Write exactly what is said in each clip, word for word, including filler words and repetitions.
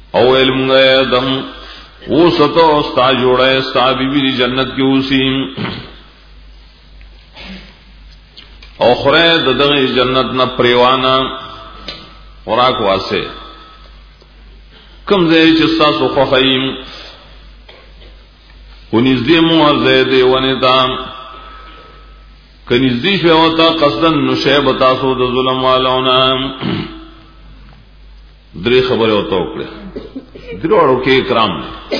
او علم آدم وہ ستو استا جوڑے استا بی بی جنت کی اوسی او خورے ددغی جنت نہ پریوانا خوراک واسے کم زی چستا سو خخیم ونزدی موہر زیدے ونیتا کنزدی شویوتا قصدن نشیبتا سو دا ظلم والاونا دری خبر ہوتا اکڑے دروڑو کے اکرام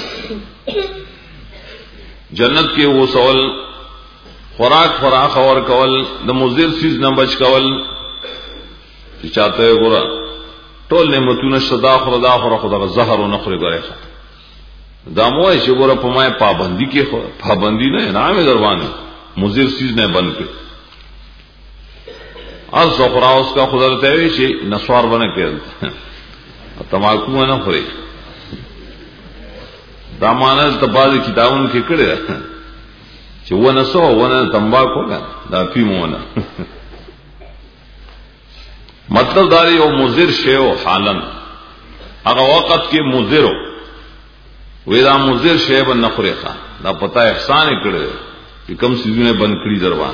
جنت کے وہ سوال خوراک خوراک اور کول د مضر چیز نہ بچ کول چاہتے ہے گورا ټول نعمتونه صدا خدا خدا خدا زهر او نخره غره دامو ہے شګورا پمای پابندی کې پابندی نه نام دروانه مضر چیز نه بن کے از زخرا اس کا خدا ته وی شي نسوار بنه کړل تماکو نه خوري دامانه تباز کتابونو کې کړه چې ونه سو ونه تمباکو نه دا پیمونه مطلب داری او مضر شی او حالن هغه وخت کې مضر وې دا مضر شی بن نخريخه دا پتا احسان کړي چې کم سيزونه بند کړی دروان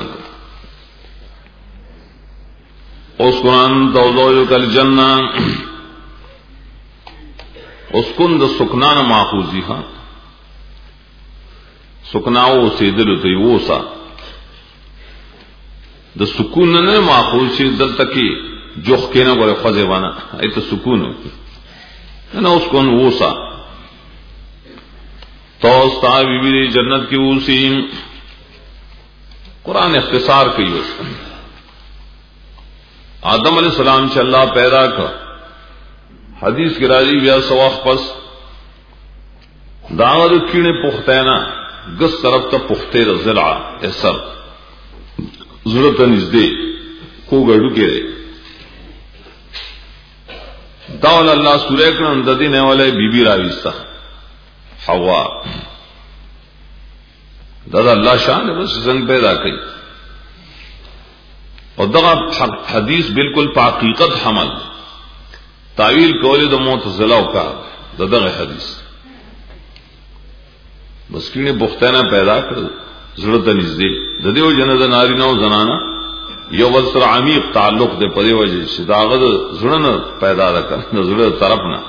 اوس قرآن دوزو کل جنہ اوس کون د سکنان ماخوذی ها سکناو سیدل ته ووسا د سکون نه ماخوذ شي دلته کې جوخ کینه غره خوځه ونه ایت سکون نه اوس کون ووسا تو استاوی وی جنت کی ووسی قرآن اختصار کوي اوس آدم علیہ السلام چې الله پیدا کړ حدیث کی راضی بیا سواخ پس داغ کینے پختہ نا گس طرف تا پختے رزلع اثر ضرورت نزدے کو گڑو کے رے داول اللہ سورہ کرن ددی نے والے بی بی راویستا حوا دادا اللہ شان ہے بس زنگ پیدا کی اور دغا حدیث بالکل پا حقیقت حمل تعویل کولی د معتزلہ کا دغه حدیث بس کینه بختانه پیدا کړ ضرورت نږدې د دیو جن د نارینه او زنانه یو ول سره عمیق تعلق د پدې وجه چې داغه زړه پیدا کړ د زړه طرف نه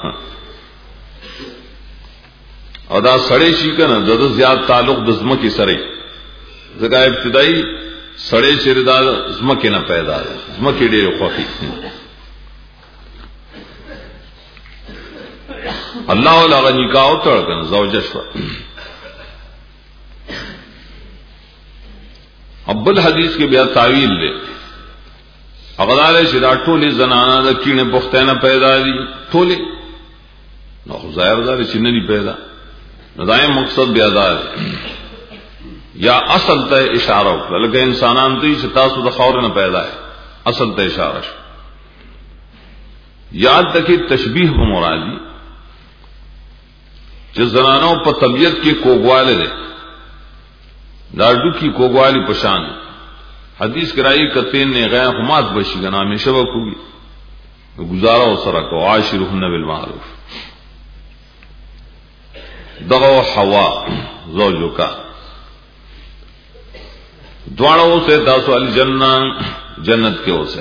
او دا سړی شي کنه د زیات تعلق د زمکه سره زګا ابتدایي سړی چې د زمکه نه پیدا زمکه ډېر خوخي اللہ والا نکاح اتر کر زوجش ابل حدیث کے بیا تعویل لے اغدار شدا ٹولے زنانا دا کینے پختینہ پیدا دی ٹولے نو ظاہر دار چننی پیدا ندائم مقصد بیا دار یا اصل تے اشارہ اکلا لکہ انسانان تی ستاسو دا خور نہ پیدا ہے اصل تے اشارہ یاد تکی تشبیح بمرادی چې زنانو په طبیعت کې کوګواله ده داړو کې کوګوالی پشان حدیث کرائی کتین نے غیا حمات بشی کا نام شبہ کوگی گزارا و سرا کو عاشرهن بالمعروف دغو حوا زوجو کا دواروں سے داسو الجنہ جنت کے اسے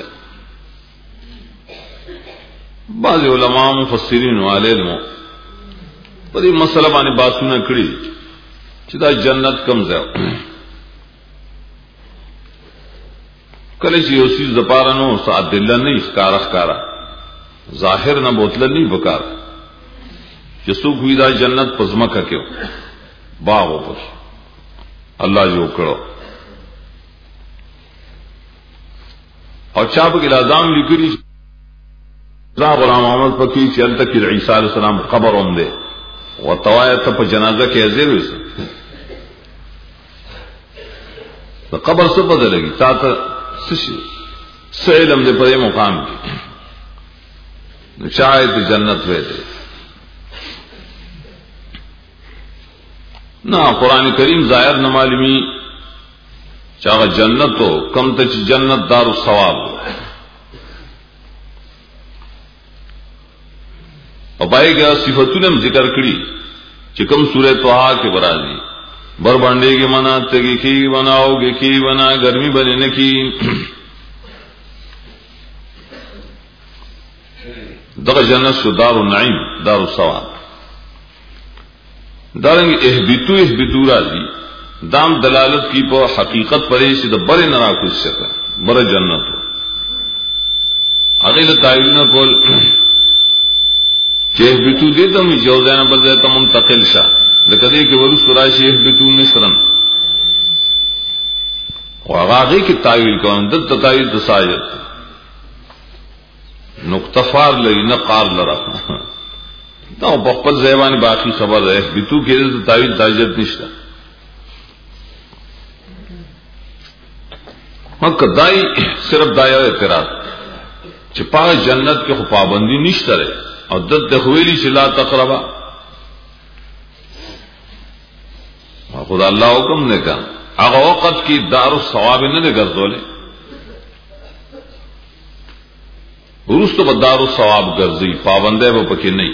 بعض علماء مفسرین والے علموں پدی مسئلہ باندې باسونه کړی چې دا جنت کم ځای کله چې یو څه زپاره نو سات دل نه ښکار ښکارا ظاهر نه بوتل نه وکړ چې څوک وی دا جنت پزماکه کېو باغ وپس الله جو کړو او چا په الزام لیکلی ځا غلام محمد پکې چې الته کې عیسی علیه السلام قبر هم ده و توایت په جنازه کې حاضر وي د قبر څه بدلږي تا ته څه څه علم دې په مقام کې شاید جنت وې ده نا قران کریم ظاهر نه معلومي چې هغه جنت او کم ته چې جنت دار الثواب او پای کې صفاتونه ذکر کړي چې کوم سورۃ طه کې برازي بر باندې کې معنا تګي کې بناوږي کې بنا ګرمي بنې نه کی دغه جنت شو دار النعیم دار الثواب دارنګ اهبتو اهبتو راځي دام دلالت کی په حقیقت پرې چې د بر نه راکوي څخه بر جنت هغه له تعین کول چې اهبتو دې ته می جوزانه بل ځای ته منتقل شه لکه دې کې ورس راشي اهبتو مصرن او هغه کې تعویل کوم د تعویل د سایت نقطه فار لري نه قار لره دا په خپل ځایوان باقی خبر ده اهبتو کې د تعویل تاجت نشته مکه دای صرف دایو اعتراض چې په جنت کې خو پابندی نشته او د تخویلی چې لا تقربا خدا الله حکم نه کا هغه وخت کې دار الثواب نه نه ګرځولې ورستو په دار الثواب ګرځي پابنده به پکې نه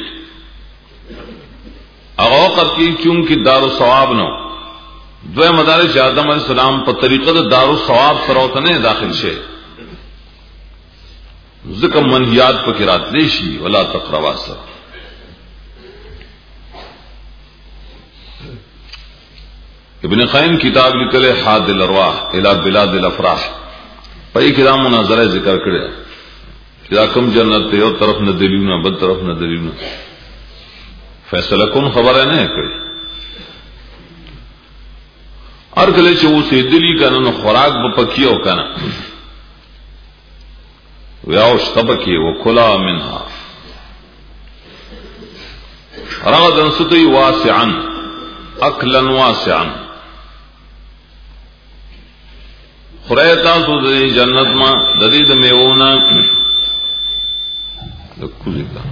هغه وخت کې چونکه دار الثواب نو دوی مدارس آدم علیہ السلام په طریقه د دار الثواب سره وته داخل شي ذکر منهیات په کې راتلی شي ولا تقربا سره ابن قیم کتاب لیکل حاد الارواح الى بلاد الافراح په کې دا مناظره ذکر کړی چې کوم جنت ته یو طرف نه دلیونه بل طرف نه دلیونه فیصله کوم خبره نه کړی ار کله چې اوسې دلی کنه نو خوراک به پکیو کنه ویاو شتبکی وکلا منها رغدا ستی واسعا اکلا واسعا خریتا سو دی جنت ما ددید میونا دکوزی کا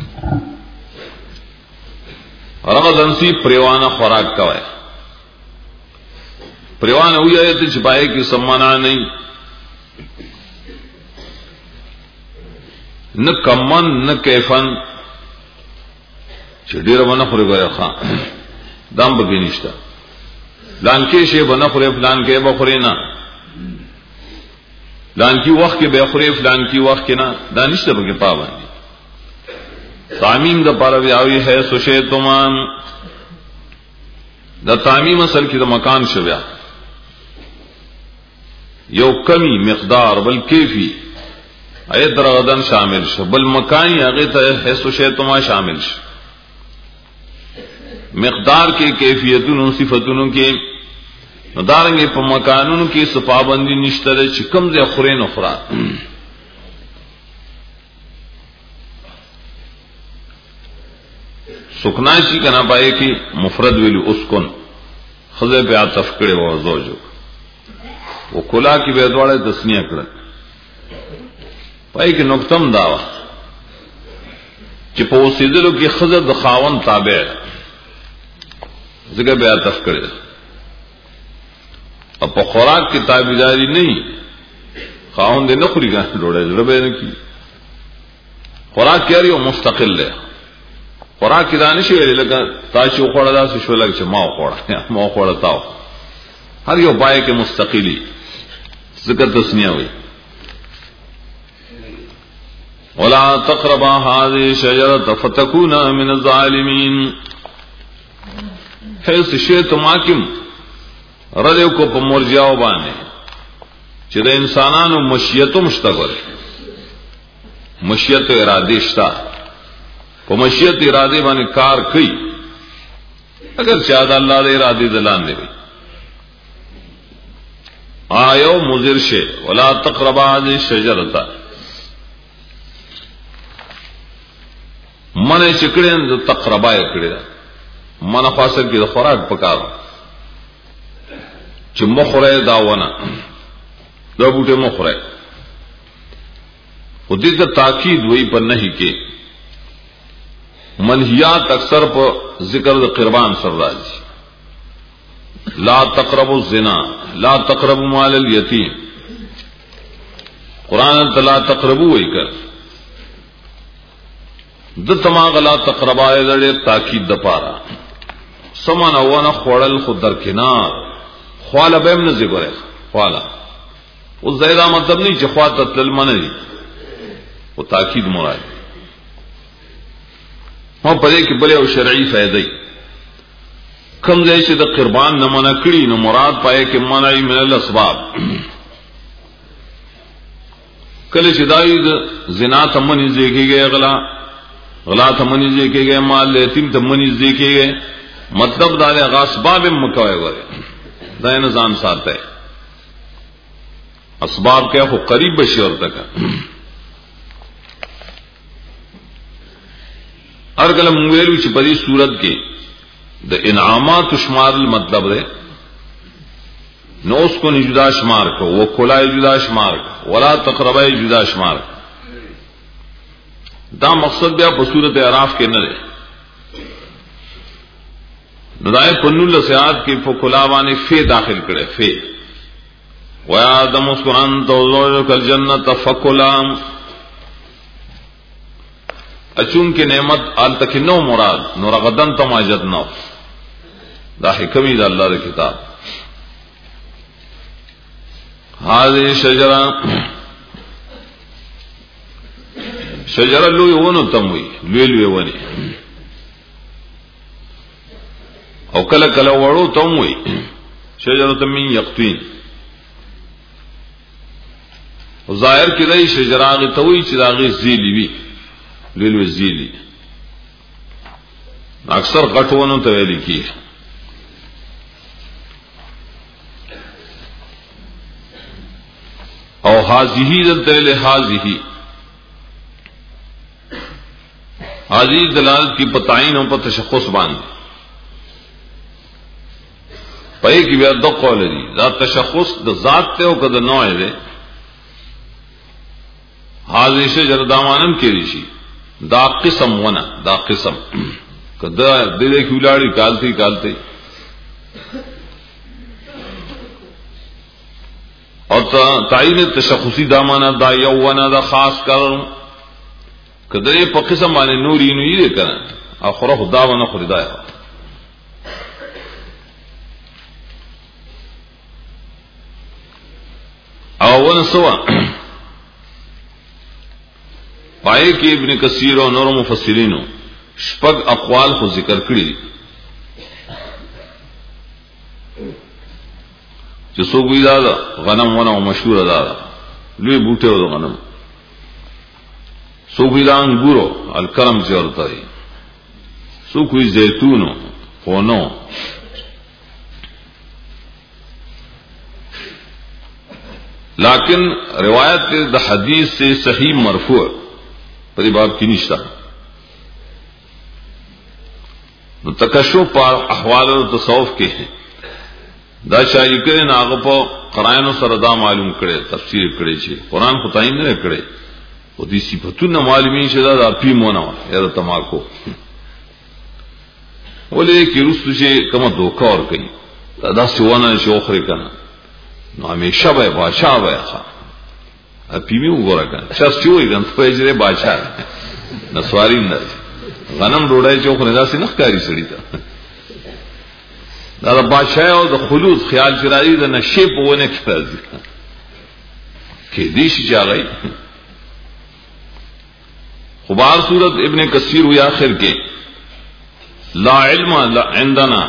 رغدا سی پریوانا خوراک کوئے پریوانا ہوئی آیت چپائے کی سمانا نہیں نہ کمن نہ کیفن چې ډیر ونه خوري غره خان دام به نشته لان کې شی ونه خوري فلان کې به خوري نه لان کې وخت کې به خوري فلان کې وخت کې نه دا نشته به پابندي تعمیم د پاره ویاوی ہے سوشه تمام دا تعمیم اصل کې د مکان شویا یو کمی مقدار بل کیفی ایت درغدن شامل شو بل مکانی هغه ته حس او شیتما شامل شو مقدار کې کیفیتونو صفاتونو کې مدارنګ په مکانونو کې صفابندی نشته چې کم ځای خوري نه خورا سکنا شي کنا پای کې مفرد ویلو اسکن خزه په عطف کړي وو زوجو وکلا کې به دواړه تسنیه کړه پای کې نقطم داوا چې په وسیدلو کې خزه د خاون تابع ځکه بیا تفکر او په خوراک کې تابعداري نه خاون دې نه خوري ګان ډوړې زړه نه کی خوراک کړي او مستقل ده خوراک کې دانش ویل لکه تاسو خوړه دا شو لګ چې ما خوړه ما خوړه تاو هر یو پای کې مستقلی ذکر تسنیه وي ولا تقربا هذه الشجره فتكونا من الظالمين حيث شئت ماکم رلو کو په مرجاو باندې چې د انسانانو مشیت مشتغل مشیت اراده شتا په مشیت اراده باندې کار کوي اگر شاید الله دې اراده دلان دی آیو مضر شه ولا تقربا هذه الشجره من چکړین د تقربا یې کړی من خاصه کې د خوراک پکار چې مخره داونه دا بوټه مخره خو دې ته تاکید وای په نه کې منهیات اکثر په ذکر د قربان سره راځي لا تقربوا الزنا لا تقربوا مال اليتيم قران ته لا تقربوا وای کړ د تما غلا تقربا دې تاکید د پاره سمن ونه خړل خود در کنار خواله به نه زګره خواله او زیدا مطلب نه چې خواته تل منی او تاکید مراد هو په دې کې بل او شرعي فائدې کوم ځای چې د قربان نه منع کړي نو مراد پای کې منع من الاسباب کله چې دای د زنا ته منی زیږیږي غلا غلا ته منی زیږیږي مال یتیم ته منی زیږیږي مطلب دا ہے اسباب مکوئے غره دا نظام ساتھ ہے اسباب کیا ہو قریب بشی اور تک ہر کلم ویلو چې په دې صورت کې د انعامات شمار مطلب ہے نو اس کو جدا شمار کو وہ کلائے جدا شمار کو ولا تقربا جدا شمار دا مقصد بیا په صورت اعراف کې نه ده ندائے پنول سیاد کی فکلاوانی فی داخل کرے فی وَيَا اسْكُنْ أَنْتَ وَزَوْجُكَ الْجَنَّةَ فَكُلَا اچون کی نعمت آل تک نو مراد نو رغدن تم آجد نو دا حکمی دا اللہ دا کتاب هذه شجرہ شجرہ لوی ونو تموی لوی لوی ونی او کله کله وړو ته وي شجره من یقطین او ظاهر کې دای شجراغه ته وي چې داغه زیلی وي لیلو زیلی اکثر غټونو ته ویل کی او هذه دلته له هذه هذه دلالت کی پتاین او په تشخص باندې پای کی بیا دو قول دي دا تشخص د ذات ته او کده نوع دی حاضر شجر دامانم کې شي دا قسم ونه دا قسم کده د دې کولاړي کالتي کالتي او تعین تشخصی دامانه دا یو ونه دا خاص کړو کده په قسم باندې نوري نوري دی کنه اخره خدا ونه خریدای اول سوا پائے کہ ابن کثیر اور نور مفسرین شپږ اقوال خو ذکر کړی چې څو وی دا غنم ونه مشهور ده لوی بوټه و غنم څو وی دا انګورو الکرم چورته دي څو کوئی زیتونو خونو لیکن روایت د حدیث سے صحیح مرفوع پر باب کی نشتا نو تکشف پر احوال و تصوف کے ہیں دا شایع کرے ناغه په قرائن سره دا معلوم کړي تفسیر کړي چې قران خدای نه کړي او دې صفاتونه معلومین شدا دا پیمونه یا تماکو ولې کې رسو چې کومه دوکا ور کوي دا څونه شوخري کنه نو همیشه به بادشاہ وای ښا اپیمی وګوره کنه شاس چوي ګن په اجره بادشاہ نسواری نه غنم ډوډۍ چوک نه داسې نخ کاری سړی ته دا د بادشاہ او د خلود خیال چرایي د نشي په ونه کې راځي کې دې شي جاغی خبار صورت ابن کثیر وی آخر کې لا علم عندنا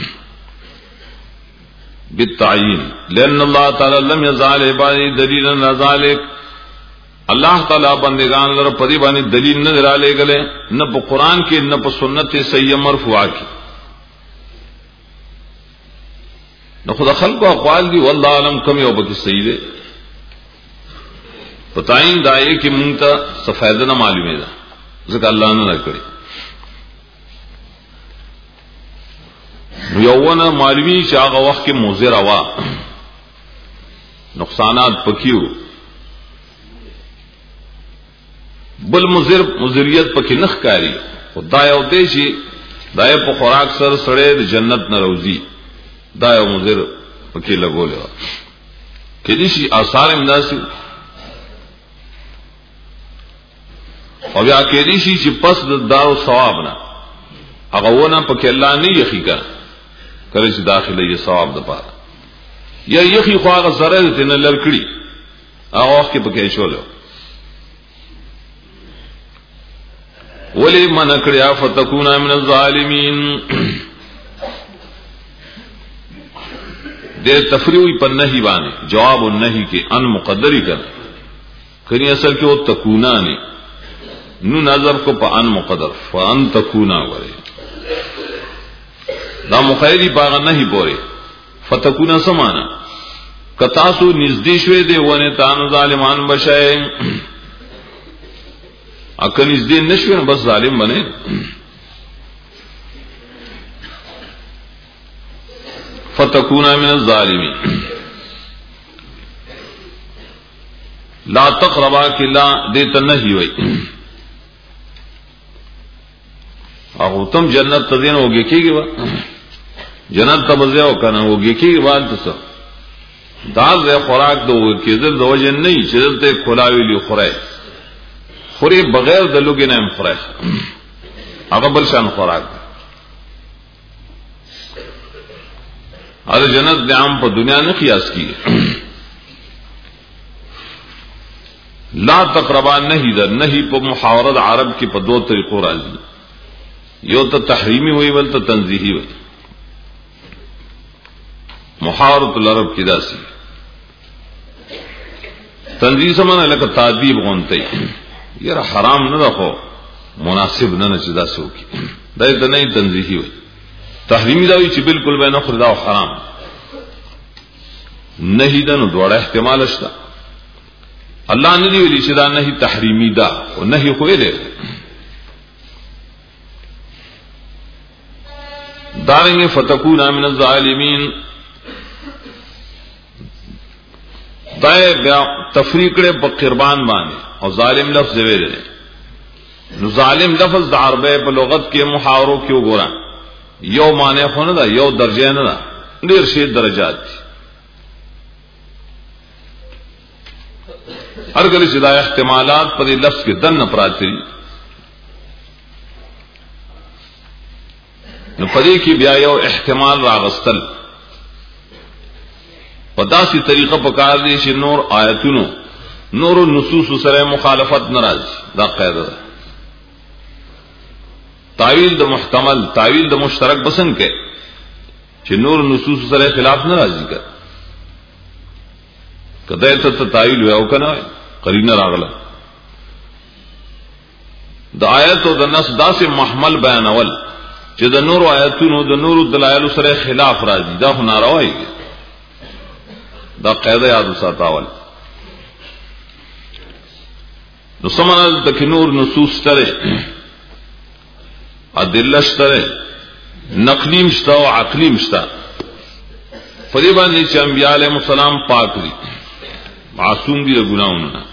بالتعین لأن اللہ تعالی لم یزال عبادی دلیلا نذالک اللہ تعالی بندگان لر پدی بانی دلیل نہ درالے گلے نہ په قرآن کی نہ په سنت صحیح مرفوعہ کی نہ خدا خلق و اقوال دی واللہ علم کم یو بکی صحیح دے پتائیں دائے کہ منتا سفیدہ نہ معلوم دا ذکر اللہ نے نہ کری یوونه معلومی چې هغه وخت کې مضر وا نقصانات پکیو بل مضر مضریت پکې نخ کاری خدای او دې شي دای په خوراک سره سره د جنت نه روزي دای او مضر پکې لګول کدي شي آثار امداسي او بیا کې دي شي چې پس د دار ثواب نه هغه ونه پکې الله نه یخي کړ کله چې داخله یې ثواب د پاره یا یخي خو هغه سره دې نه لړکړي هغه وخت کې پکې شول ولی من کړیا فتكون من الظالمین دې تفریوی پر نهی باندې جواب النهی کې ان مقدری کړ کني اصل کې او تکونا نه نو نظر کو په ان مقدر فان تکونا وره دا مخیری باغ نهی پوره فتکونا سمانا کتاسو نزدې شوي دی ونه تان ظالمان بشای اکه نزدې نشوي بس ظالم بنه فتكون من الظالمين لا تقربا کلا دیت نهی وای او تم جنت تدین وګی کیږي وا جنت تبزیو کنه وګی کیږي وان تاسو دال ر خوراک دو کېدل د وجه نه چې دلته کلاوی لی خوره خوري بغیر د لوګي نه خوره هغه بل شان خوراک اور جنت د عام په دنیا نه قیاس کیږي لا تقربا نهی در نهی په محاورت عرب کې په دوه طریقو راځي یو ته تحریمی وي بل ته تنزیهی وي محاورت العرب کې داسي تنزیه سمانه لکه تعذیب غونته یره حرام نه ده خو مناسب نه نه چې داسې وکي دا ته نه تنزیهی وي تحریمی دا وی چې بالکل به نه خردا او حرام نهی دا نو دوړه احتمال شته الله نه دی ویلي چې دا نهی تحریمی دا او نهی خو یې ده دارنګ فتكون من الظالمین دا بیا تفریق کړي په قربان باندې او ظالم لفظ ویل نو ظالم لفظ د عربی په لغت کې محاورو کې وګورئ یو معنی خو نه ده یو درجه نه ده ډیر شي درجات دي هر کله چې دا احتمالات په لفظ کې دن پراته دي نو پدې کې بیا یو احتمال راغستل په داسې طریقه په کار دي چې نور آیتونو نور النصوص سره مخالفت ناراض دا قاعده ده تعویل د محتمل تعویل د مشترک بسن کې چې نور نصوص سره خلاف نه راځي کړه کله ته تعویل وو کنه قرینه راغله د آیت او د نص داسې محمل بیانول چې د نور آیتونو د نور دلایل سره خلاف راځي دا ناروا دی دا قاعده یاد وساتاول نو سمانه د نور نصوص سره ادله شته نقلی مشته او عقلی مشته فدی باندې چې انبیاء علیهم السلام پاک دي معصوم دي له ګناہوں نه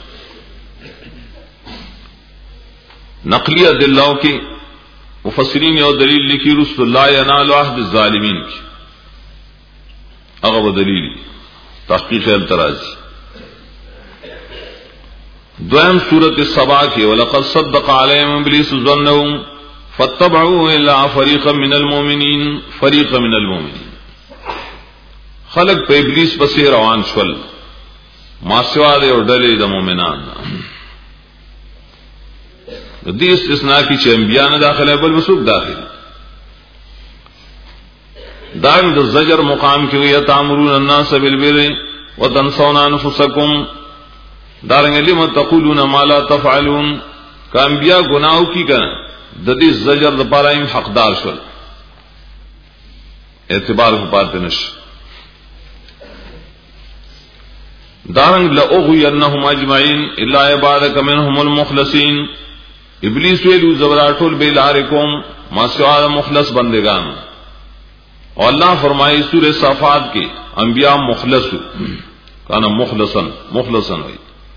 نقلی ادله کې مفسرین یو دلیل لیکي رسول الله ینال عهد الظالمین کی هغه دلیل تحقیق الترازی دویم سورۃ السبا کې ولقد صدق علیهم ابلیس ظنهم فاتبعوا الا فريقا من المؤمنين فريقا من المؤمنين خلق په ابلیس پسې روان شول ما سوا د ډلې د مؤمنان د دې استثناء کې چې انبیاء نه داخله بل مسوق داخل دائم د زجر مقام کې وي تامرون الناس بالبر وتنسون انفسكم دارنګ لم تقولون ما لا تفعلون کا انبیاء گناہوں کی کنه د دې زجر د پاره هم حقدار شول اعتبار په پاتې نش دارنګ لأغوینهم اجمعين الا عبادك منهم المخلصين ابلیس ویلو زبراتول بیلارکم ما سوا مخلص بندگان اور اللہ فرمائے سورہ صافات کے انبیاء مخلص کانا مخلصا مخلصا ہوئی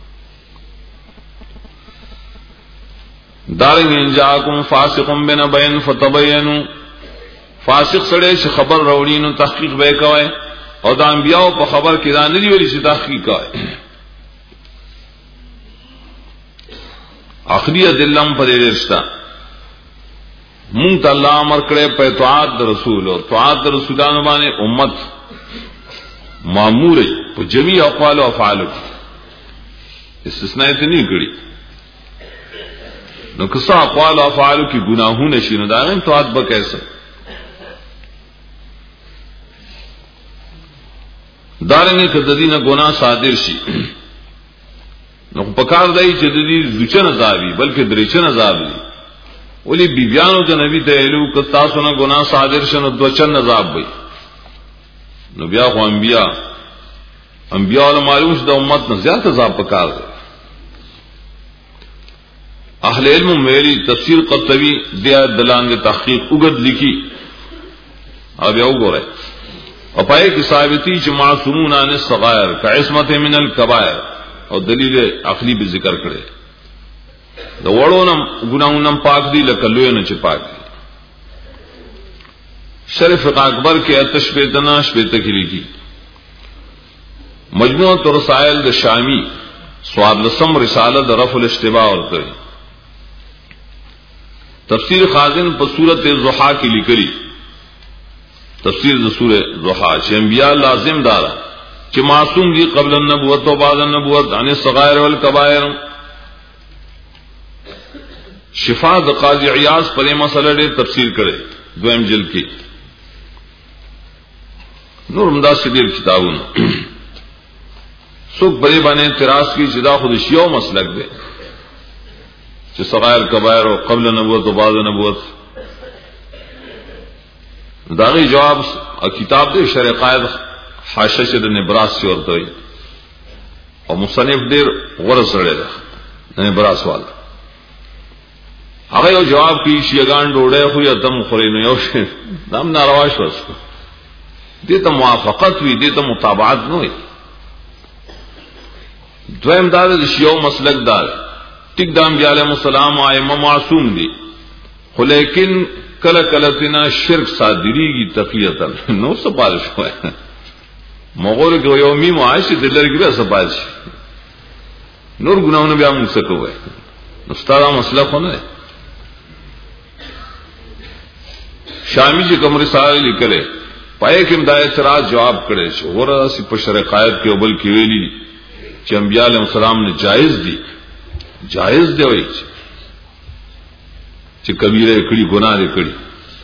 دارنگ انجاکم فاسقم بنبین فتبینو فاسق سڑے سے خبر روڑینو تحقیق بے کوئے اور دا انبیاء پا خبر کی دا ندی ولی سے تحقیق کوئے آخری ادلم پر رشتہ مونږ ته الله امر کړی په اطاعت رسول او اطاعت رسولانو باندې امت مامور په جميع اقوال او افعال استثناء ته نه کړی نو که څه اقوال او افعال کې ګناهونه شي نو دا غن اطاعت به کیسه دارنګه کده دینه ګناه صادر شي نو په کار دی چې د دې ځچن عذابي بلکې درېچن عذابي ولی بیبیانو ته نبی ته ویلو ک تاسو نه ګناه صادر شنه دوچن عذاب وي نو بیا خو انبیا انبیا له معلوم د امت نه زیات عذاب پکار دي اهل علم ویلي تفسیر قرطبی د دلان کې تحقیق وګد لیکي او بیا وګوره او پای کې ثابتي چې معصومون عن الصغائر كعصمت من الكبائر او دلیل عقلی به ذکر کړي د وړونم ګناونم پاک دي لکه لوی نه چې پاک دي شرف اکبر کې آتش په تناش په تکری کی مجموعه رسائل د شامی سواد لسم رساله د رفع الاشتباه ورته تفسیر خازن په سورته ضحا کې لیکلي تفسیر د سوره ضحا چې انبیاء لازم دارا چې معصوم دي قبل النبوت او بعد النبوت عن الصغائر والكبائر شفاء د قاضی عیاض پر مسله ډېر تفسیر کړي دویم جلد کې نور همدا سیدل کتابونه څوک بری باندې اعتراض کی چې دا خود شیو مسلک دی چې صغائر کبائر او قبل نبوت او بعد نبوت داغي جواب کتاب دې شرع قائد حاشیه د نبراس سی ورته وي او مصنف ډېر غوړ سره ده نبراس والا هغه یو جواب کی شیګان ډوړې خو یا تم خوري نو یو شی دام ناروا شو دې ته موافقت وي دې ته مطابقت نه وي دویم دا د شیو مسلک دار ټیک دام بیا علیہ السلام ائمه معصوم دي خو لیکن کله کله تینا شرک صادریږي تقیتا نو سپارش وای مغور کې یو می معاشه دلر کې سپارش نور ګناونه بیا موږ څه کوی نو ستاره مسله خو نه شامی چې کوم رساله لیکله پای کې د اعتراض جواب کړي شو ورته سی په شرع قائد کې اول کې ویلي چې انبیاء علیهم السلام نه جائز دي جائز دی وایي چې کبیره کړي ګناه لري کړي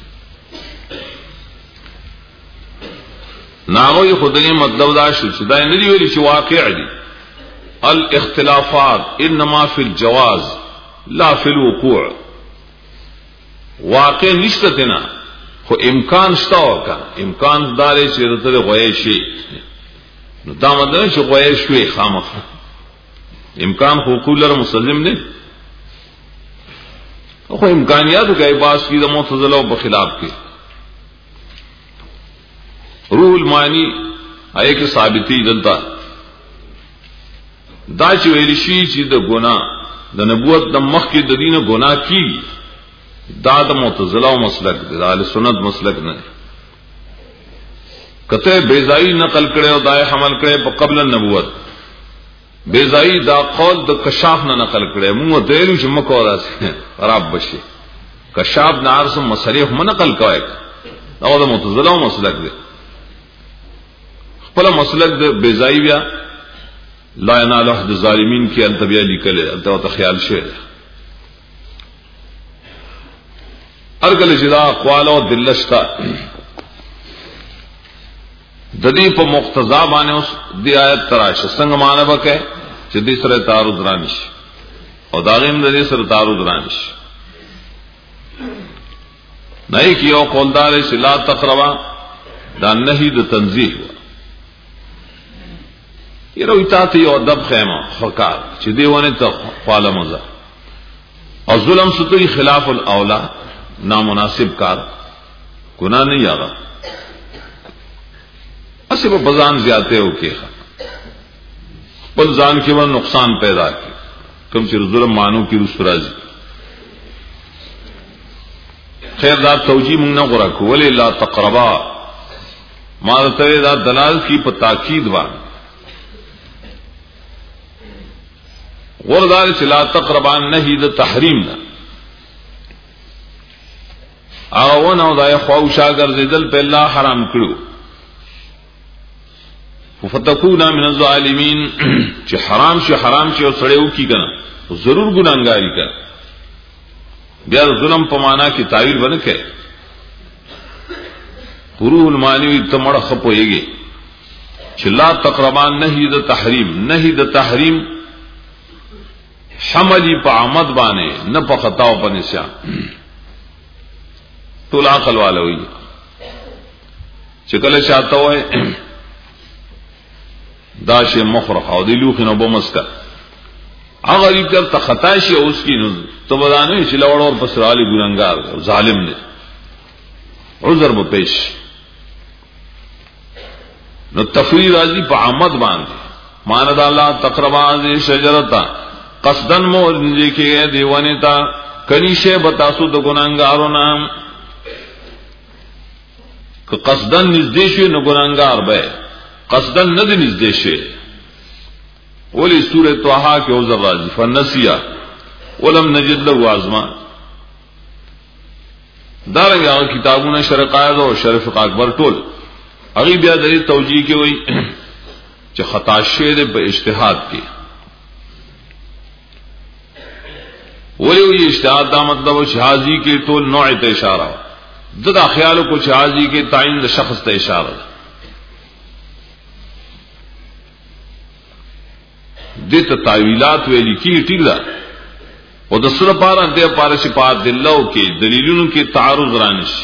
ناغوی خدای مطلب دا شو چې دا نه دی ویلي چې واقع دي الاختلافات انما فی الجواز لا فی الوقوع واقع نشته نه خو امکان شته وکا امکان داري چې رته غوي شي نو دا مطلب چې غوي شوي خامخ امکان خو کولر مسلم نه خو امکانیاتو کې باس کی د معتزله او په خلاف کې روح المانی آئے کې ثابتي دلتا دا چې ویل شي چې د ګناه د نبوت د مخ کې د دینه ګناه کی دا د معتزله او مسلک د اهل سنت مسلک نه کته بیزایی نقل کړي او دای حمل کړي په قبل النبوت بیزایی دا قول د کشاف نه نقل کړي موږ دایلو چې مکو راځي خراب بشي کشاف نارس مصریح منقل کوي دا د معتزله او مسلک دی خپل مسلک د بیزایی بیا لا ینال احد الظالمین کې التبیا لیکل الته او خیال شوی ارګل جدا اقوال او دلشتا د دې په مقتضا باندې اوس د آیت تراشه څنګه معنی وکړي چې دې سره تعارض رانیش او داغیم د دې سره تعارض رانیش نه کیو قولدار چې لا تقربا دا نهی د تنزیه یره ایتات یو ادب خیمه فقار چې دیونه ته خاله مزه او ظلم ستوي خلاف الاولا نامناسب کار گناہ نہیں آگا اسے وہ بزان زیادہ ہو کے پل زان کے وہ نقصان پیدا کی کم سے ظلم مانو کی رسرازی خیر دا توجیہ منگنا غرا کو ولی لا تقربا مارتوی دا دلال کی پا تاکید وان وردار چلا تقربان نهی د تحریم دا او نو دای خواوشا ګرځیدل په الله حرام کړو فتكونا من الظالمین چې حرام شي حرام شي او سړیو کی کنه ضرور ګناګاری کړه بیا ظلم په معنا کې تعویل ونه کړي قروه المانی تمړه خپويږي چې لا تقربان نهی د تحریم نهی د تحریم حملی په عمد باندې نه په خطا او په نسیان ټول عقل والا وي چې کله شاته وای دا شی مخرخ او د لوخ نه بمسکا هغه ریته ته خطا شي اوس کې نو ته ودانه چې لوړ اور پسرالی ګناګار ظالم دی عذر به پیش نو تفرید راځي په عمد باندې مان د الله تقربا ذی شجرتا قصدن مور دې کې دیوانه تا کنيشه بتاسو د ګناګارو نام که قصدن نږدې شي نو ګناګار به قصدن نه دې نږدې شي ولی سورۃ طه کې عذر راځي فنسیا ولم نجد له عزما دارنګه کتابونه شرع قاعده او شرف اکبر ټول هغه بیا د توجیه کې وای چې خطا شوی په اجتهاد کې ولی وی اجتهاد دا مطلب شهازی کې ټول نوع ته اشاره ده دا خیال کو شهازی کې تعین د شخص ته اشاره دته تعویلات ویل کی ټیک ده او د سره پاره د پاره صفات الله کې دلیلونو کې تعارض رانشي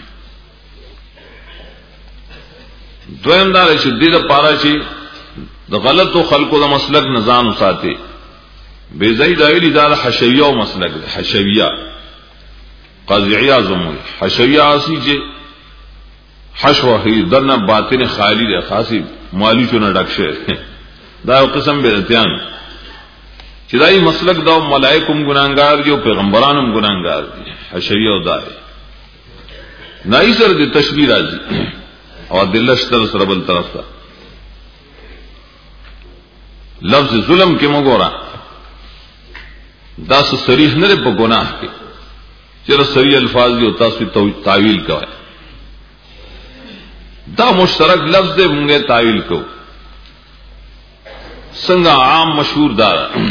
دویم دا چې د دې لپاره چې د غلطو خلقو د مسلک نظام وساتي به زید ایلی دا حشویه او مسلک حشویه قضیه زموږ حشویه اسی چې حشوه هی درنه باطن خالی ده خاصی مالی چونه ډکشه دا یو قسم به اتیان چې دای مسلک دا ملائکم ګناګار دي او پیغمبرانم ګناګار دي حشویه او دای نه سر د تشبیه راځي او دلشتر سره بل طرف ته لفظ ظلم کې مګورا دا صریح نه په ګناه کې چې صریح الفاظ دي او تاسو تعویل کوي دا مشترک لفظ دې موږ تعویل کو څنګه عام مشهور دا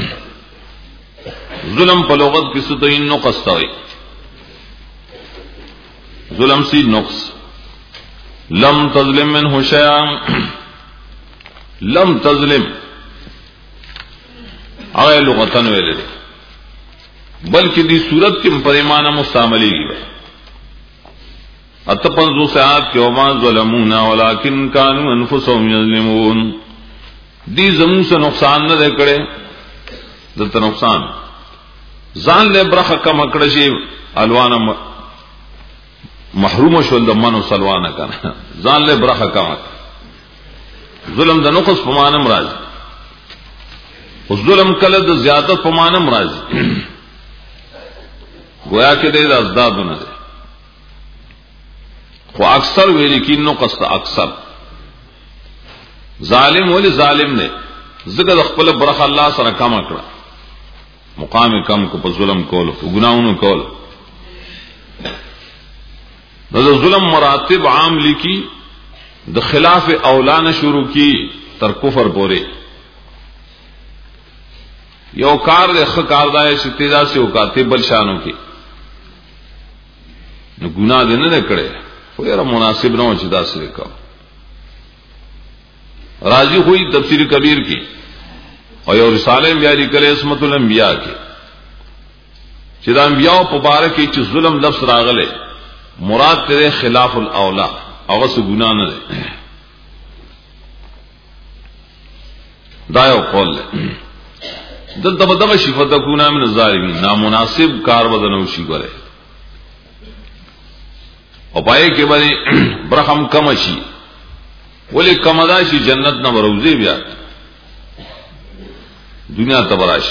ظلم په لغت کې څه ته نقص توي ظلم سی نقص لم تظلم منه شيئا لم تظلم هغه لغتن ویل بلکې دې صورت کې پریمانه مستعملېږي اتپنځو ساعات کې وما ظلمونا ولكن كانوا انفسهم يظلمون دې زمو څه نقصان نه کړي دته نقصان ځان له برخه کم کړی شي الوانه محروم شول د منو سلوانه کنه ځان له برخه کم ظلم د نقص په معنی مراد او ظلم کله د زیادت په معنی مراد گویا کې د ازدادونه ده خو اکثر ویل کې نقص ته اکثر ظالم ولی ظالم نه زګر خپل برخه الله سره کم کړه مقام کم کو په ظلم کول او ګناونو کول دا ظلم مراتب عام لکی د خلاف اولانه شروع کی تر کفر پورې یو کار د خ کار دای چې تیزا سے وکاته بل شانو کی نو ګناه دې نه کړي خو یې مناسب نه و چې دا سره کا راضی ہوئی تفسیر کبیر کی اور یو رسالہ بیا لیکل اسمت الانبیاء کی چې دا انبیاء په باره کې چې ظلم لفظ راغله مراد ته خلاف الاولا هغه څه ګناه نه ده دا یو قول دلته بدغه صفات کو من الظالمین نامناسب کار بدنو شي ګره او پای کې باندې برخم کم شي ولی کمدا شي جنت نه وروزي بیا دنیا تبراش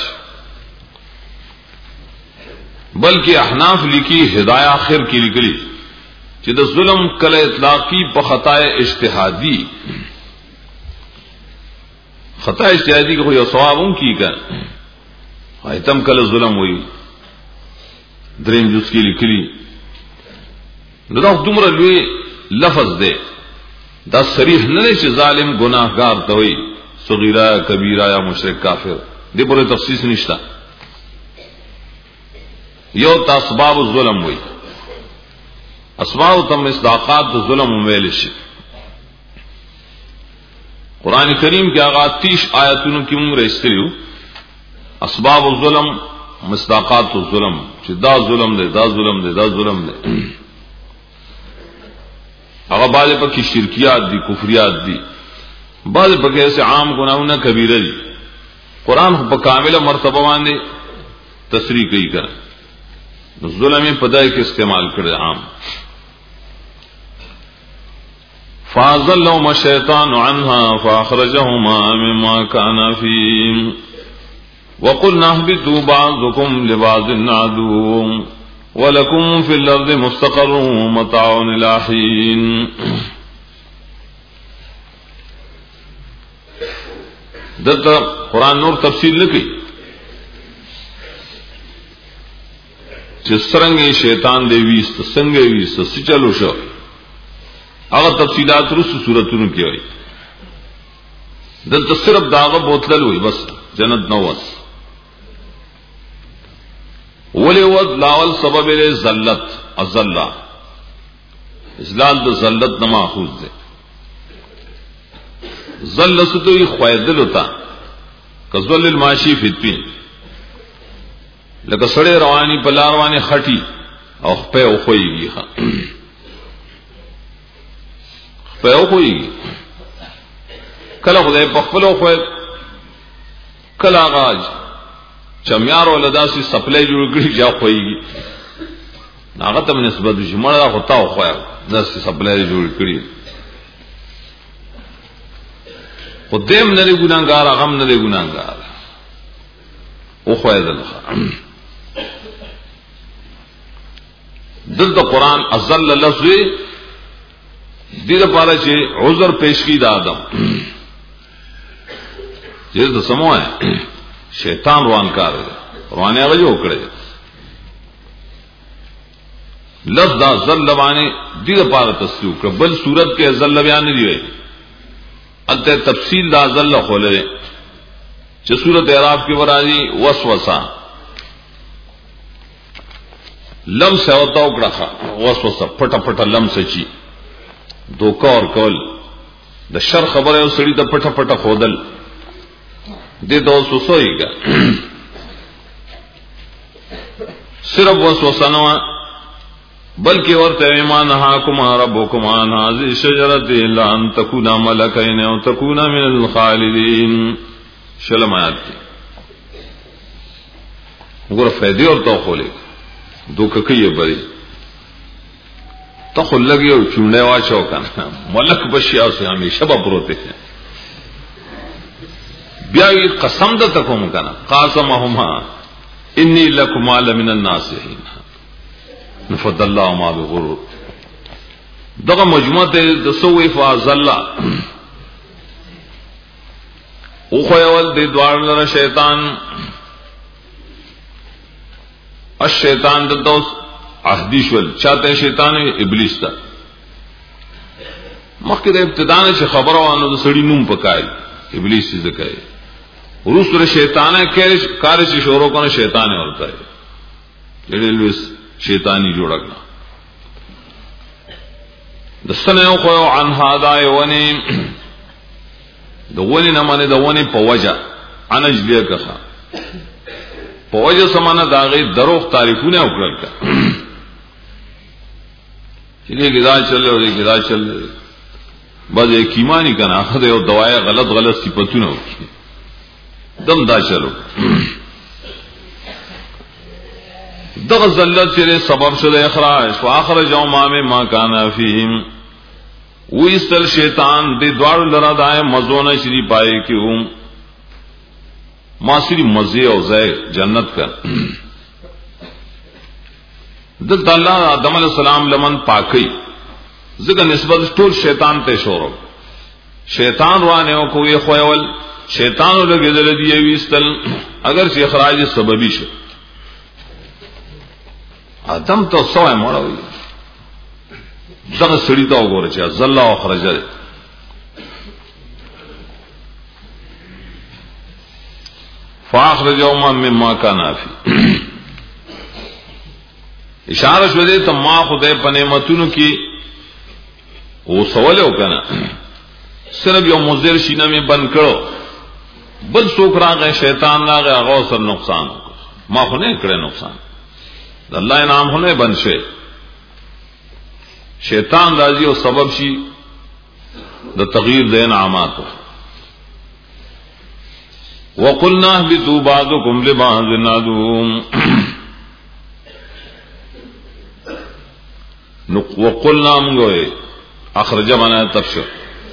بلکہ احناف لکی ہدایہ آخر کی لکلی چې د ظلم کله اطلاقی په خطا اجتهادی خطا اجتهادی کو یو ثوابون کی کړه ایتم کله ظلم وی دریم جز کی لیکلی نو دا دومره لوی لفظ دی دا صریح نه دی چې ظالم گناهګار ته وي صغیرہ کبیرہ یا مشرک کافر دې په تخصیص نشتا یو تاسباب الظلم وی اسباب تم مصداقات ظلم ویل شي قران کریم کې هغه تیس آیاتونو کې موږ راستلیو اسباب الظلم مصداقات الظلم چې دا ظلم دی دا ظلم دی دا ظلم دی هغه بعض په کې شرکیات دي کفریات دي بعض په کې ایسے عام گناہوں کبیرہ دي قران په کامله مرتبه باندې تصریح کوي کړه ظلم په دای کې استعمال کړي عام فازلهما الشیطان عنها فاخرجهما مما كانا فيه وقلنا اهبطوا بعضكم لبعض عدو ولكم في الارض مستقر ومتاع الى حين دته قران نور تفصیل نکي چې څنګه شیطان دی ویست څنګه ویست څه چلو شو هغه تفصیلات رسو سوراتونو کې وایي دلته صرف داغه بوتل وي بس جنت نو وس ولی ود لاول سبب له ذلت ازلا ازلال د ذلت نه ماخوذ ده ذل ستوي خویدل ہوتا کذل الماشی فتوی لکه سړی رواني په لار باندې خټي او خپه او خوېږي ښا خپه او خوېږي کله خدای په خپل خو کله غاج چمیار ولداسي سپلای جوړ کړی جا خوېږي هغه ته نسبت شي مړه هوتا خو داسي سپلای جوړ کړی خدیم نه دی ګناګار هغه نه دی ګناګار او خوېدل دلته قران ازل لفظ دې لپاره چې عذر پیش کی د آدم چې د سموه شیطان روان کار روانه هغه جوړ کړی لفظ ازل باندې دې لپاره تصدیق کړ بل صورت کې ازل بیان نه دی وي اته تفصیل د ازل خولره چې سورۃ اعراف کې ورایي وسوسه لمس او تو کړه وسوسه پټه پټه لمس چی دوکا اور کول د شر خبره او سړی د پټه پټه خودل دې د وسوسه یې صرف وسوسه نه بلکې ورته ایمان حکم ربکم ان هذه الشجره الا ان تكون ملکین او تكون من الخالدین شلم آیات کی وګوره فائدې ورته خولې دوکه کوي بری ته خلګي او چونه واچو کنه ملک بشیا سه همیشه به پروته بیا یې قسم ده تکوم کنه قاسمهما انی لکما لمن الناصحین نفضل الله ما بغرور دغه مجموعه د سوې فازل او خو یول د دوار لره شیطان الشیطان د دوس احدیشول چاته شیطان ابلیس ته مخکې د ابتدا نه چې خبره وانه د سړی نوم پکای ابلیس څه کوي ورسره شیطانه کې کار چې شروع کنه شیطان ورته لړلوس شیطانی جوړکنا دستنه خو عن هذا ونی د ونی نه باندې د ونی په وجه انج دې کړه په وجه سمانه داغه دروغ تعریفونه وکړل کا چې دې دا چلے او دې دا چلے بعضې کیمانی کنه اخذ یو دوايا غلط غلط صفاتونه وکړي دم دا چلو دغه ذلت چې سبب شول اخراج واخرج ما ما کان فیهم ویستل شیطان دې دوار لرا دای مزونه شری پای کیو ما سری مزه او زای جنت کا دلته الله آدم علیہ السلام لمن پاکی زګه نسبت ټول شیطان ته شورو شیطان روانه او کوی خویول شیطان لګیدل دی ویستل اگر چې اخراج سببي شي ادم ته سوای مړوي دغه سړی ته وګوره چې ځل او خرجه فاخرجوا مما كان فيه اشاره شو دې ته ما خدای په نعمتونو کې او سوال وکنه صرف یو مضر شینه می بند کړو بل څوک راغی شیطان راغی هغه سر نقصان ما خو نه کړې نقصان د الله انعام هونه بند شي شیطان راځي او سبب شي د تغییر د انعامات وقلنا اهبطوا بعضكم لبعض عدو وقلنا موږ اخرج معنا تفسیر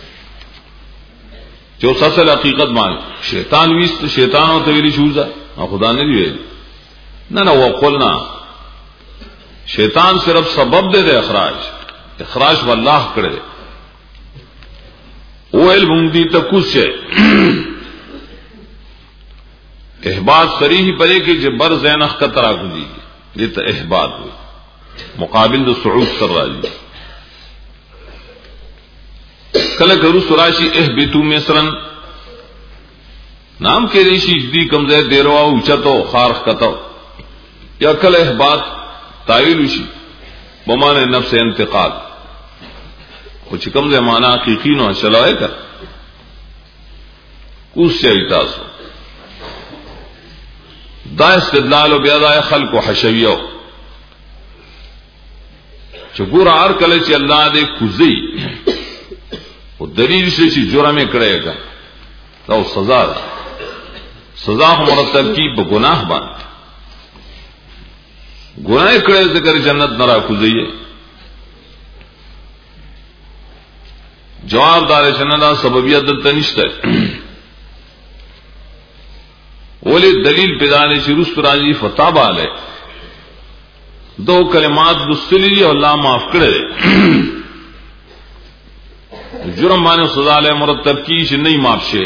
جو اصل حقیقت مان شیطان ویست شیطان او تویلی شوزا خدا نه دی ویل نه نه وقلنا شیطان صرف سبب دے دے اخراج اخراج والله کړه او علم دې تکوسه احباط صریح پرې کې چې بر زینخ کا ترا کوي دې ته احباط وي مقابل د صعود سره راځي کله ګرو سراشی اهبتو مصرن نام کې ریشي دې کمزه ډیرو او چتو خارخ کتو یا کله احباط تعویل شي بمانه نفس انتقال خو چې کمزه معنا حقيقي نو چلوي کړ کوس شي تاسو دا استدلال او بیا دا خلق حشویو چې ګور هر کله چې الله دې کوزي او دلیل شي چې جرم کړی کا دا سزا ده سزا هم مرتب کی په گناہ باندې گناہ کړی ذکر جنت نه راکوزي جواب دار شنه سببیت دلته نشته ولی دلیل پیدانے شروع راضی فتاب علیہ دو کلمات دستلی اور اللہ معاف کرے جرم بانے سزا علیہ مرتب کی سے نہیں معاف شے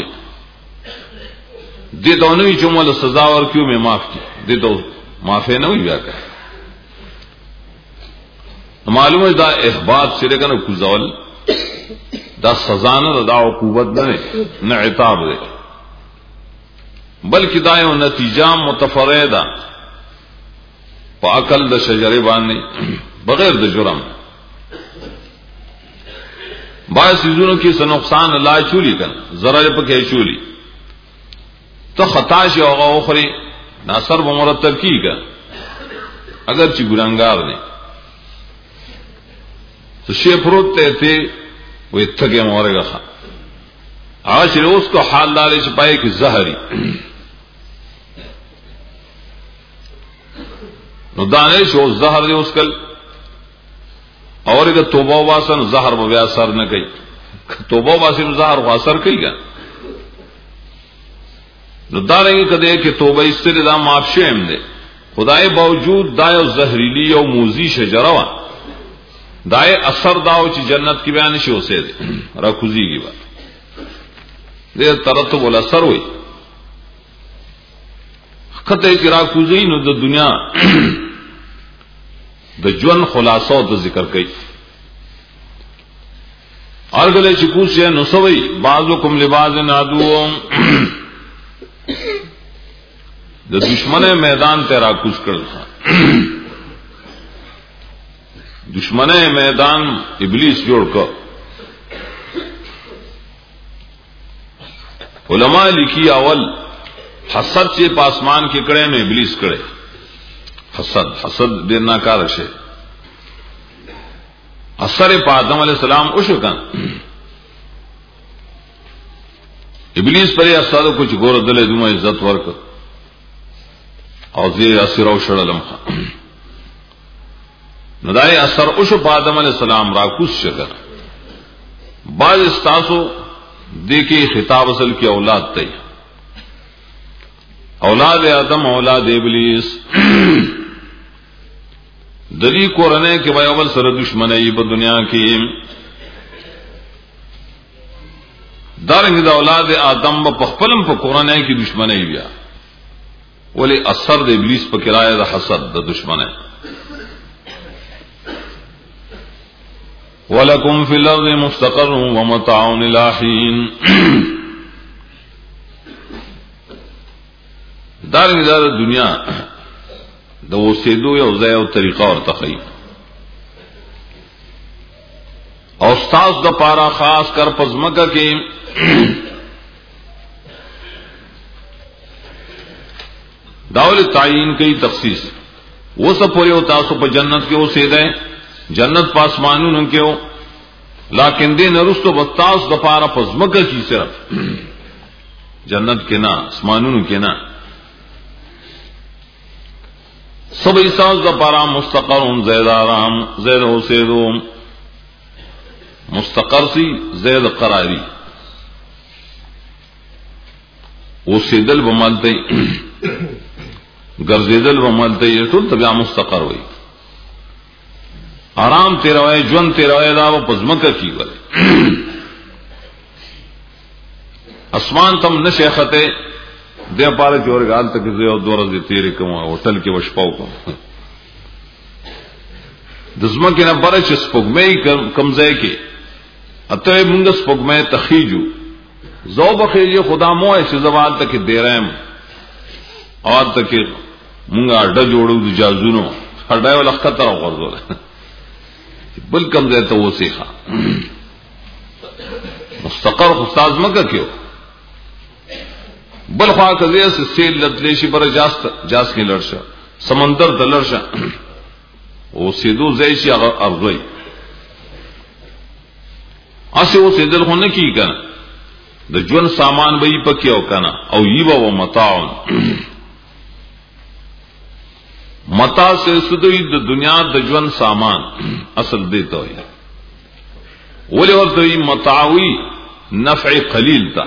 دے تو نہیں چمول سزا اور کیوں میں معاف کی دے تو معافی نہ ہوئی بیا کر معلوم ہے دا احباط سرے کا نہ کزول دا سزا نہ دا عقوبت نہ نہ عتاب دے بلکہ دایو نتیجہ متفردا پاکل د شجرے باندې بغیر د جرم بعض چیزوں کی نقصان لا چولی کن ضرر پکې چولی تو خطا شي او اخري ناصر بمرتب کی کا اگر چی ګناګار نه تو شی پروت ته ته وې تګه مورګه آج روز کو حال دارے چھپائے کہ زہری نو دانش او زہر دے اس کل اور اگر توبہ واسن زہر بیا اثر نہ کئی توبہ واسن زہر کو اثر کئی گا نو داریں گے کدے کہ توبہ اس سے دا معاف شیم دے خدائے باوجود دایو زہریلی او موزی شجروا دائے اثر داو چی جنت کی بیان شو سے دے رکوزی کی بات دے ترتب الاثر ہوئی خطے کی راکوزی نو دا دنیا دا جون خلاصو دا ذکر کئی ارگلے چکوس سے نسوئی بعضکم لباز نادوم دا دشمن میدان تے راکوز کر تھا دشمن میدان ابلیس جوڑ کر علماء لکھی اول حسد سے پاسمان کے کڑے میں ابلیس کڑے حسد حسد دیر ناکار شے اثر پا آدم علیہ السلام اشکن ابلیس پر اثر کچھ گور دل دوم عزت ورک اور زیر اثر او شڑلم ندائے اثر اش پا آدم علیہ السلام راکوس شکر بعض استاسو دیکھیں خطاب اصل کی اولاد تی اولاد آدم اولاد ابلیس دلی کو رنے کہ بھائی اول سر دشمن ای ب دنیا کی دارنګ د اولاد آدم په خپلم په قرآن کې دشمنی بیا ولی اثر د ابلیس په کرایه د حسد د دشمنی. ولکم فی الارض مستقر ومتاع الی حین. دارنګ د دنیا د اوسېدو یو ځای او طریقه ورته خي او استاد د پارا خاص کر پزمکه کې داول تعین کی تخصیص وہ سب پورے ہو تاسو په جنت کې اوسېده جنت پاسمانونو کې ہو لیکن دین رستو بتاس د پارا پزمکه کې صرف جنت کې نه اسمانونو کې نه سب ایساز د پارا مستقرون زید آرام زید اوسېدو مستقر سی زید قراری اوسېدل بمالته ګرځیدل بمالته ټول تبع مستقر وي آرام تیروي ژوند تیروي دا په پزمکه کیږي اسمان تم نشيخته د پاره جوړګال تک یو دور دې تیرې کوم هوټل کې وشپاو کوم د زمکه نه بره چې سپوږمۍ کمزای کې اته موږ سپوږمۍ تخیجو زو بخیلی خدا مو چې زوال تک دیرم اور تک موږ اډه جوړو د جازونو اډه ول خطر غرضول بل کم ځای ته وسیخه مستقر خو استاد مکه کېو بل خوا کزیه سیل لتلی شي پر جاست جاس کې لړشه سمندر د لړشه او سیدو ځای شي ارضوي اسی او سیدل خو نه کی کنه د ژوند سامان به یې پکې او کنه او یبا و متاع متاع سے سدوی د دنیا د ژوند سامان اصل دیته وي ولې ورته متاعوی نفع قلیل تا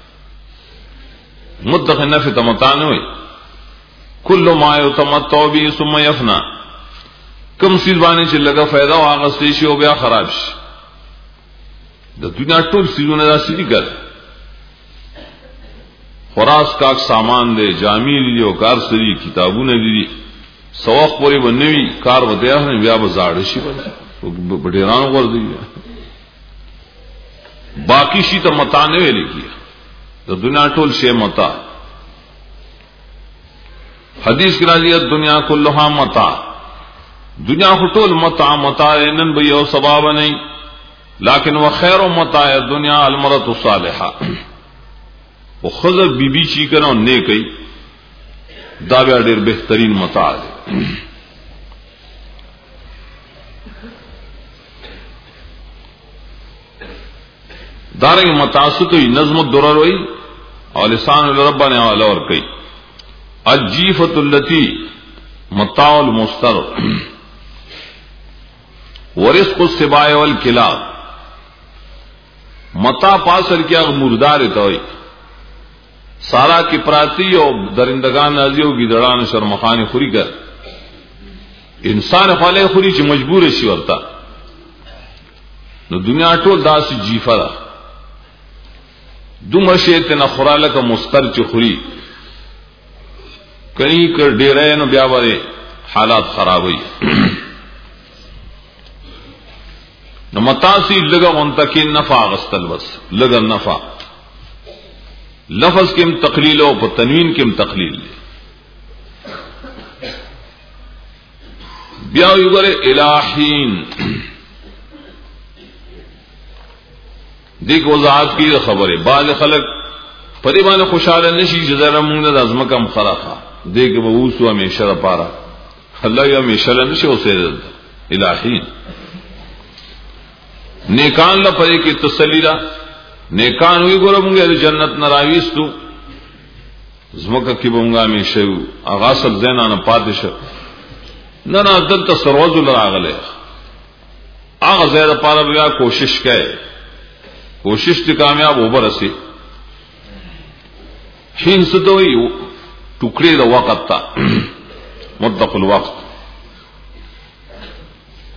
مطلق نفع تمتع نه وي کل ما یتمتع به ثم یفنا کم سیز باندې چې لګه फायदा واغستې شي او بیا خراب شي د دنیا ټول سیزونه داسې دي ګر خوراک کا سامان دے جامع دي او کار سری کتابونه دي سوق پوری بنوي کار وته نه بیا بازار شي بډیران ور دي باقی شي ته متاع نه ویل کی د دنیا ټول شی متاع حدیث کې راځي دنیا كلها متاع دنیا ټول متاع متاع نن به یو ثواب نه لیکن وخیر متاع الدنیا المرأة الصالحه وخذ بی بی چی کنو نیکی دا بیا ډیر بهترین متاع دی دارنګ متاسط نظم الدرر وی او لسان الرب نے والا اور کئی الجیفۃ التي متاع المستر ورزق السباع والكلاب متاع پاسر کیا مردار توئی سارا کی پراتی او درندگان نازیو کی دڑان شرمخان خوری کر انسان خاله خوری چې مجبور شي ورتا نو دنیا ټول داسې جیفه ده دومره شی ته نه خوراله کا مستر چې خوري کئی کر ډیره نو بیا وره حالات خرابوي نو متاسی لگا منتقین نفع غستل بس لگا نفع لفظ کم تقلیل او په تنوین کم تقلیل بیا یو غره الہین دیکھ وضاحت کی خبره بعض خلق پرې باندې خوشاله نشي چې زره موږ د ازمکم خراخه دیکھ به وسو همیشه را پاره الله یې همیشه نشي اوسه الہین نیکان له پرې کې تسلی را نیکان وی ګورم موږ د جنت نراويستو زمکه کې بونګه می شو اغاصل زینانه پادشه نه نه دلته سروزل راغله هغه زیاده پاره بیا کوشش کړي کوشش ته کامیاب وبرسي حين ستوي ټوکړي د وخت ته مدق الوقت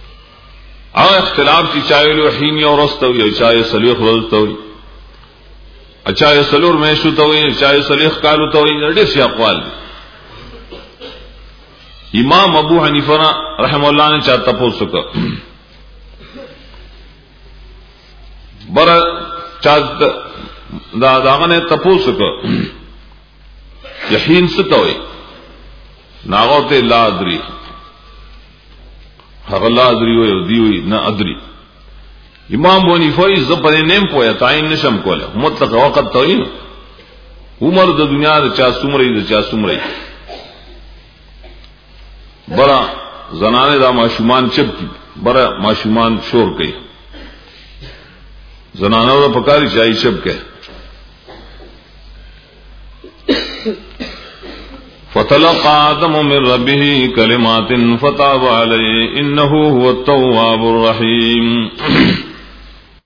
او اختلاف چې چایلو حين یو رستو یو چای سلیخ ورستو اچھا یو سلور میں شو تو وی چا یو سلیخ کالو تو وی ډېر شي اقوال. امام ابو حنیفه رحم الله نے چا تاسو کو بر چا دا داغه نے تاسو کو یقین ستوي ناغوته لا ادري هغه لا ادري وي دی وي نه ادري. امام ابو حنیفه ز په نیم پوهه تعین نشم کوله مطلق وخت توي عمر د دنیا د چا څومره د چا څومره برا زنانه دا ماشومان چپ کی برا ماشومان شور کوي زنانه دا پکاري چای چپ کوي. فتلقى آدم من ربه كلمات فتاب عليه إنه هو التواب الرحيم.